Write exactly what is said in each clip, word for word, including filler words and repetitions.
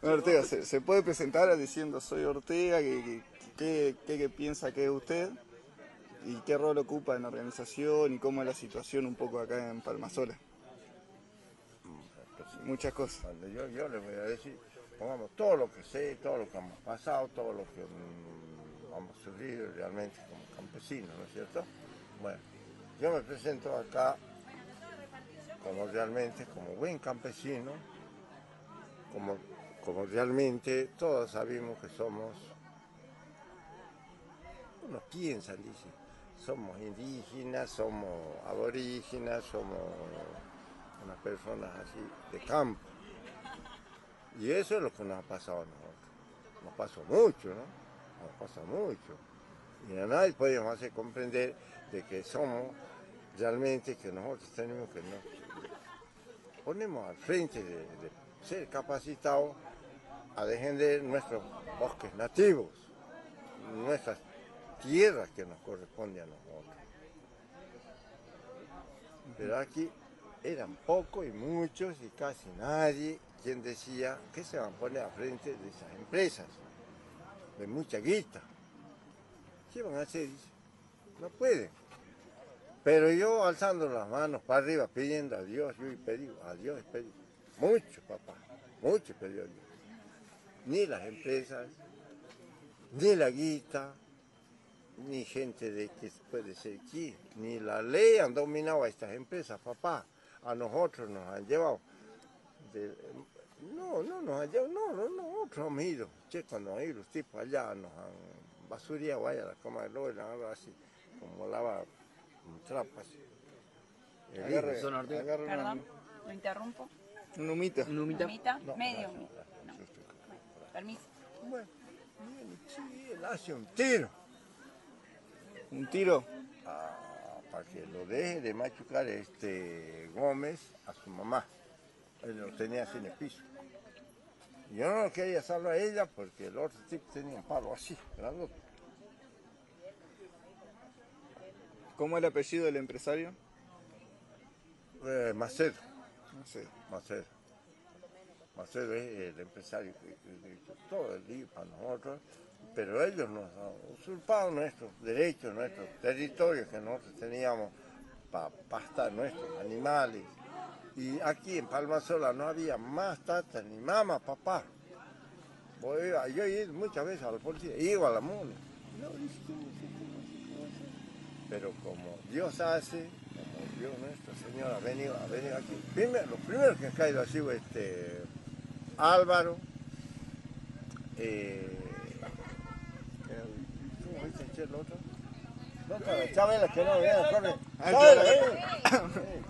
Bueno, Ortega, ¿se, se puede presentar diciendo soy Ortega? ¿Qué, qué, qué, qué piensa que es usted? ¿Y qué rol ocupa en la organización? ¿Y cómo es la situación un poco acá en Palmasola? Muchas cosas. Cuando yo, yo les voy a decir, pongamos todo lo que sé, todo lo que hemos pasado, todo lo que mmm, hemos sufrido realmente como campesinos, ¿no es cierto? Bueno, yo me presento acá como realmente, como buen campesino, como, como realmente todos sabemos que somos, unos piensan, dice, somos indígenas, somos aborígenes, somos unas personas así de campo. Y eso es lo que nos ha pasado a nosotros. Nos pasó mucho, ¿no? Nos pasa mucho. Y a nadie podemos hacer comprender de que somos realmente, que nosotros tenemos que nos ponemos al frente de, de ser capacitados a defender nuestros bosques nativos, nuestras tierras que nos corresponden a nosotros. Pero aquí eran pocos y muchos y casi nadie quien decía que se van a poner al frente de esas empresas, de mucha guita. ¿Qué van a hacer? No pueden. Pero yo alzando las manos para arriba, pidiendo a Dios, yo he pedido a Dios, he pedido mucho, papá, mucho he pedido a Dios. Ni las empresas, ni la guita, ni gente de que puede ser aquí, ni la ley han dominado a estas empresas, papá. A nosotros nos han llevado. De, no, no nos han llevado, no, no, nosotros hemos ido. Che, cuando han ido los tipos allá nos han basureado allá, la cama de lola, algo así, como lava trapas. Agarre, Son Ortega. agarre una, Perdón, lo interrumpo. una humita. ¿Un humita? ¿Humita? No, Medio gracias, humita. gracias, No. yo estoy con- Bueno, permiso. Bueno, bien, sí, él hace un tiro. Un tiro. Ah, para que lo deje de machucar este Gómez a su mamá. Él lo tenía así en el piso. Y yo no quería salvar a ella porque el otro tipo tenía un palo así, grandote. ¿Cómo es el apellido del empresario? Eh, Macedo, No sé. Macedo. Macedo es el empresario que, que- que hizo todo el día para nosotros, pero ellos nos han usurpado nuestros derechos, nuestros territorios que nosotros teníamos para pastar nuestros animales. Y aquí en Palmasola no había más tata ni mamá, papá. Voy a- Yo he ido muchas veces a la policía, iba a la MUNI. No, dice, "¿Cómo se puede hacer?". Pero como Dios hace, como Dios nuestro Señor ha venido, ha venido aquí. Primero, los primeros que han caído ha sido este, Álvaro, eh, el- ¿cómo dice che, el otro? No, cara, Chabela, que no viene, corre. Ah, Chabela, claro. eh.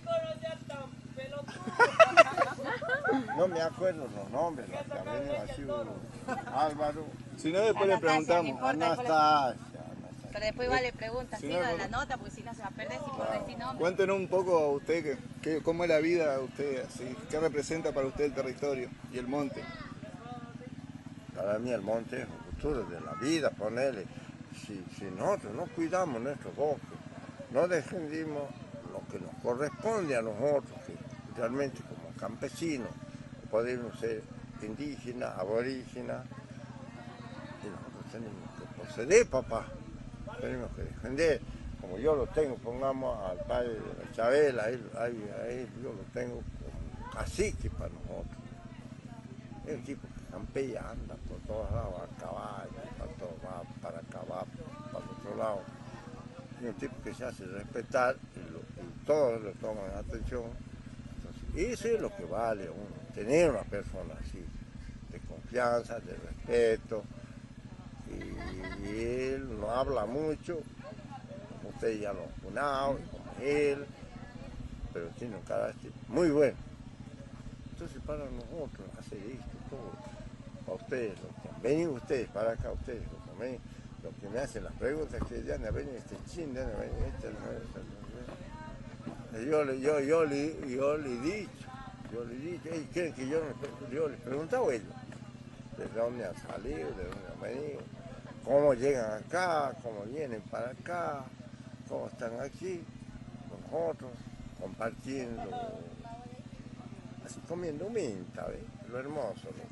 No me acuerdo los nombres, los que han venido ha sido Álvaro, Si no, después le Anastasia, no preguntamos. importa. Anastasia, Anastasia. Pero después igual le pregunta, Si sí, no, lo de no- la nota, porque si no se va a perder si por decir nombre. Cuéntenos un poco a usted que, que- cómo es la vida a usted, así, qué representa para usted el territorio y el monte. Para mí el monte es el futuro de la vida, ponerle. Si, si nosotros no cuidamos nuestros bosques, no defendimos lo que nos corresponde a nosotros, que realmente como campesinos podemos ser indígenas, aborígenas, y nosotros tenemos que proceder, papá, tenemos que defender. Como yo lo tengo, pongamos al padre de la Chabela, a él, a él- a él yo lo tengo como cacique para nosotros. Es un tipo que campea, anda por todos lados, a caballo, para todo, va para acá, va para el otro lado. Es un tipo que se hace respetar y, lo- y todos lo toman atención. Entonces, eso es lo que vale a uno, tener una persona así, de confianza, de respeto. Y, y él no habla mucho, como ustedes ya lo han funado, como él, pero tiene un carácter muy bueno. Entonces para nosotros hacer esto, todo, para ustedes, los que han venido ustedes para acá, ustedes, los que me, los que me hacen las preguntas, que ya han venido este chin, ya han venido este, este, este, este. Yo, le- yo, yo, le, yo le he dicho, yo le he dicho, ellos quieren que yo, le- yo les preguntaba a ellos, de dónde han salido, de dónde han venido, cómo llegan acá, cómo vienen para acá, cómo están aquí, con nosotros, compartiendo, así comiendo minta, ¿ves? Lo hermoso, lo,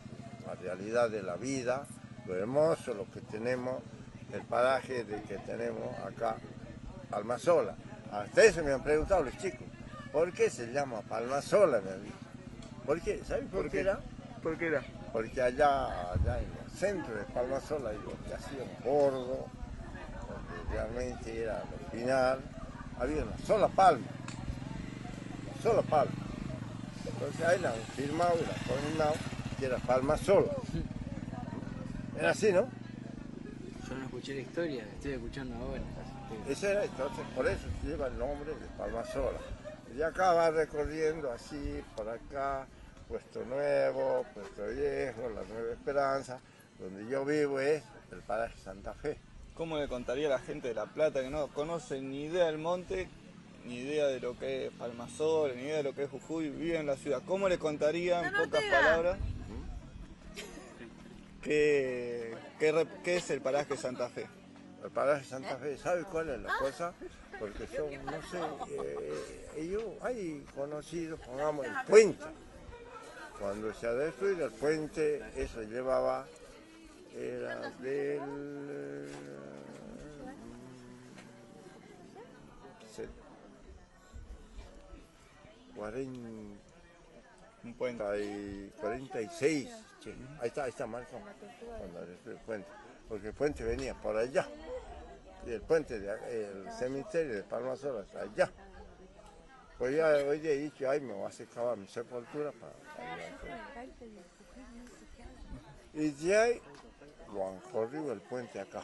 la realidad de la vida, lo hermoso, lo que tenemos, el paraje de que tenemos acá, Palmasola. Hasta eso me han preguntado los chicos, ¿por qué se llama Palmasola, me han dicho? ¿Por qué? ¿Sabes por, ¿Por qué qué? era? ¿Por qué era? Porque allá, allá en el centro de Palmasola hay lo que hacía un bordo, donde realmente era lo final, había una sola palma, una sola palma. Entonces ahí la han firmado y la han coordinado, que era Palmasola. Era así, ¿no? Yo no escuché la historia, estoy escuchando ahora. Ese era, entonces por eso lleva el nombre de Palmasola. Y acá va recorriendo así, por acá, Puesto Nuevo, Puesto Viejo, La Nueva Esperanza. Donde yo vivo es el paraje Santa Fe. ¿Cómo le contaría a la gente de La Plata que no conoce ni idea del monte, ni idea de lo que es Palmasola, ni idea de lo que es Jujuy, vive en la ciudad? ¿Cómo le contaría en pocas palabras qué, qué, rep- qué es el paraje Santa Fe? El paraje Santa Fe, ¿sabe cuál es la cosa? Porque son, no sé, eh, yo hay conocidos, pongamos, el puente. Cuando se ha destruido el puente, eso llevaba, era del se- cuarenta Un puente. y cuarenta y seis, che, ahí está, ahí está Marco, cuando destruyó el puente, porque el puente venía por allá, y el puente, de, el cementerio de Palmasola está allá. Pues ya hoy día he dicho, ay, me voy a hacer cavar mi sepultura para, para ir al puente. Y de ahí lo han corrido el puente acá.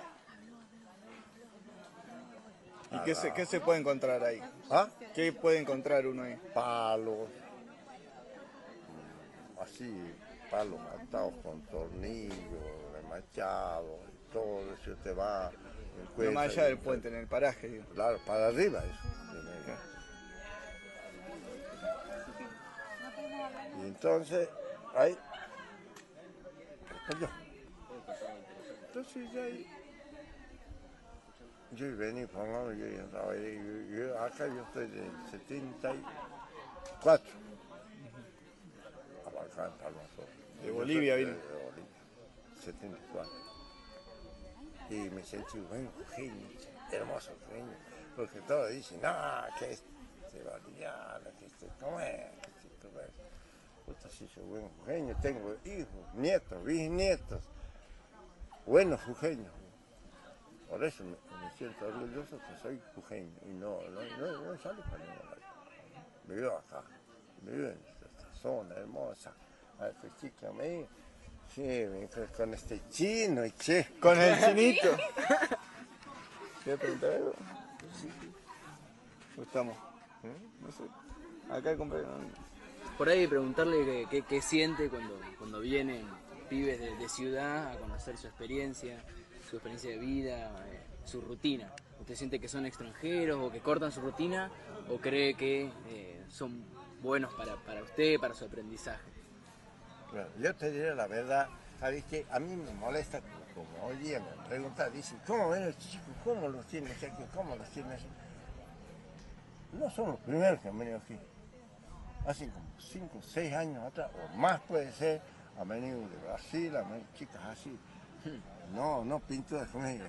¿Y qué se, qué se puede encontrar ahí? ¿Ah? ¿Qué puede encontrar uno ahí? Palos, así, palos matados con tornillos, remachados, y todo eso usted va, No encuentra. más allá y- del puente, en el paraje, digo. Claro, para arriba eso. Y entonces, ahí, allá. Entonces ya ahí, yo vení, pongamos, yo, estaba ahí, yo, yo- acá yo estoy de setenta y cuatro. Acá en Palmasola. De Yo Bolivia soy vino. De, de Bolivia, setenta y cuatro. Y me sentí buen jujeño, hermoso jujeño, porque todos dicen, no, que este boliviano, que este, ¿cómo es? Que este, ¿cómo es? Puta, sí soy buen jujeño, tengo hijos, nietos, bisnietos, buenos jujeños. Por eso me, me siento orgulloso que soy jujeño y no, no, no, no salgo para ningún lado. Vivo acá, vivo en esta zona hermosa. A ver, pues chica, me sí, me encuentro con este chino y che. Con el chinito. ¿Quieres preguntar algo? Sí. Estamos. No sé. Acá compré. Por ahí preguntarle qué, qué- qué siente cuando, cuando vienen pibes de, de ciudad a conocer su experiencia, su experiencia de vida, eh, su rutina. ¿Usted siente que son extranjeros o que cortan su rutina o cree que eh, son buenos para, para usted, para su aprendizaje? Bueno, yo te diré la verdad, sabes que a mí me molesta, como hoy día me preguntan, dicen, ¿cómo ven los chicos? ¿Cómo los tienes aquí? ¿Cómo los tienes? No son los primeros que han venido aquí. Hace como cinco, seis años atrás, o más puede ser, han venido de Brasil, han venido chicas así. No, no pinturas con ellos.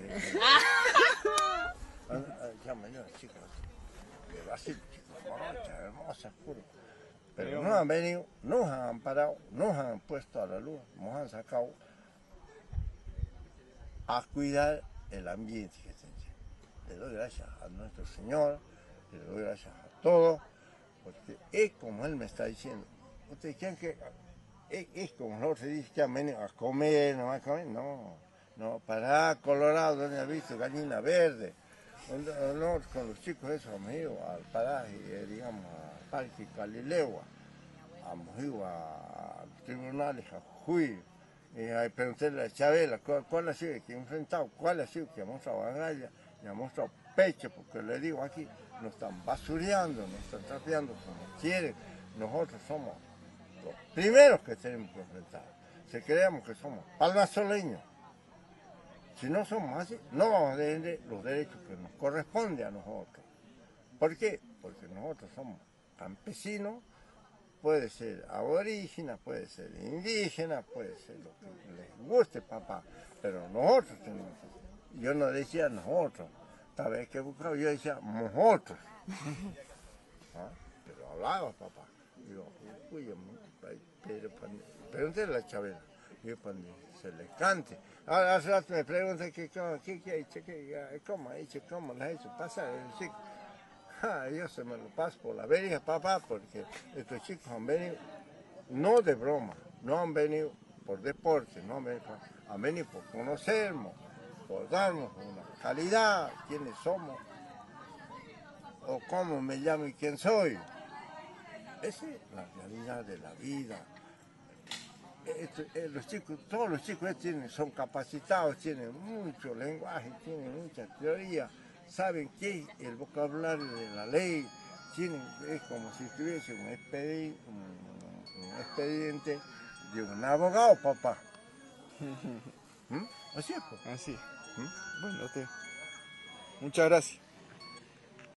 Ya han venido chicas de Brasil, chicas morochas, hermosas, puras. Pero no han venido, nos han amparado, nos han puesto a la luz, nos han sacado a cuidar el ambiente que tenemos. Le doy gracias a nuestro Señor, le doy gracias a todos, porque es como Él me está diciendo. Ustedes creen que es, es como los otros dicen que han venido a comer, no a comer, no, no, para Colorado, donde han visto gallina verde. Nosotros con los chicos esos hemos ido al paraje, eh, digamos, al Parque Galileo, hemos ido a tribunales, a Jujuy, y a preguntarle a Chabela cuál, cuál ha sido el que ha enfrentado, cuál ha sido el que ha mostrado agallas, y ha mostrado pecho, porque le digo aquí, nos están basureando, nos están trapeando como quieren, nosotros somos los primeros que tenemos que enfrentar, si creemos que somos palmasoleños. Si no somos así, no vamos a tener los derechos que nos corresponden a nosotros. ¿Por qué? Porque nosotros somos campesinos puede ser aborígena, puede ser indígena, puede ser lo que les guste, papá, pero nosotros tenemos que... Yo no decía nosotros, tal vez que buscaba, yo decía nosotros. ¿Ah? Pero hablaba, papá. Digo, cuyo, pero pregúntale a la Chabela, yo cuando se le cante. Ahora hace rato me pregunta que cómo, qué, qué ha hecho, qué, cómo ha hecho, cómo le ha hecho pasar el chico. Ah, yo se me lo paso por la verija, papá, porque estos chicos han venido, no de broma, no han venido por deporte, no han venido, han venido por conocernos, por darnos una calidad, quiénes somos, o cómo me llamo y quién soy. Esa es la realidad de la vida. Esto, eh, los chicos, todos los chicos tienen, son capacitados, tienen mucho lenguaje, tienen mucha teoría, saben qué es el vocabulario de la ley, tienen, es como si tuviese un expediente, un, un expediente de un abogado, papá. ¿Mm? Así es, pues. Así. ¿Mm? Bueno, usted. Muchas gracias.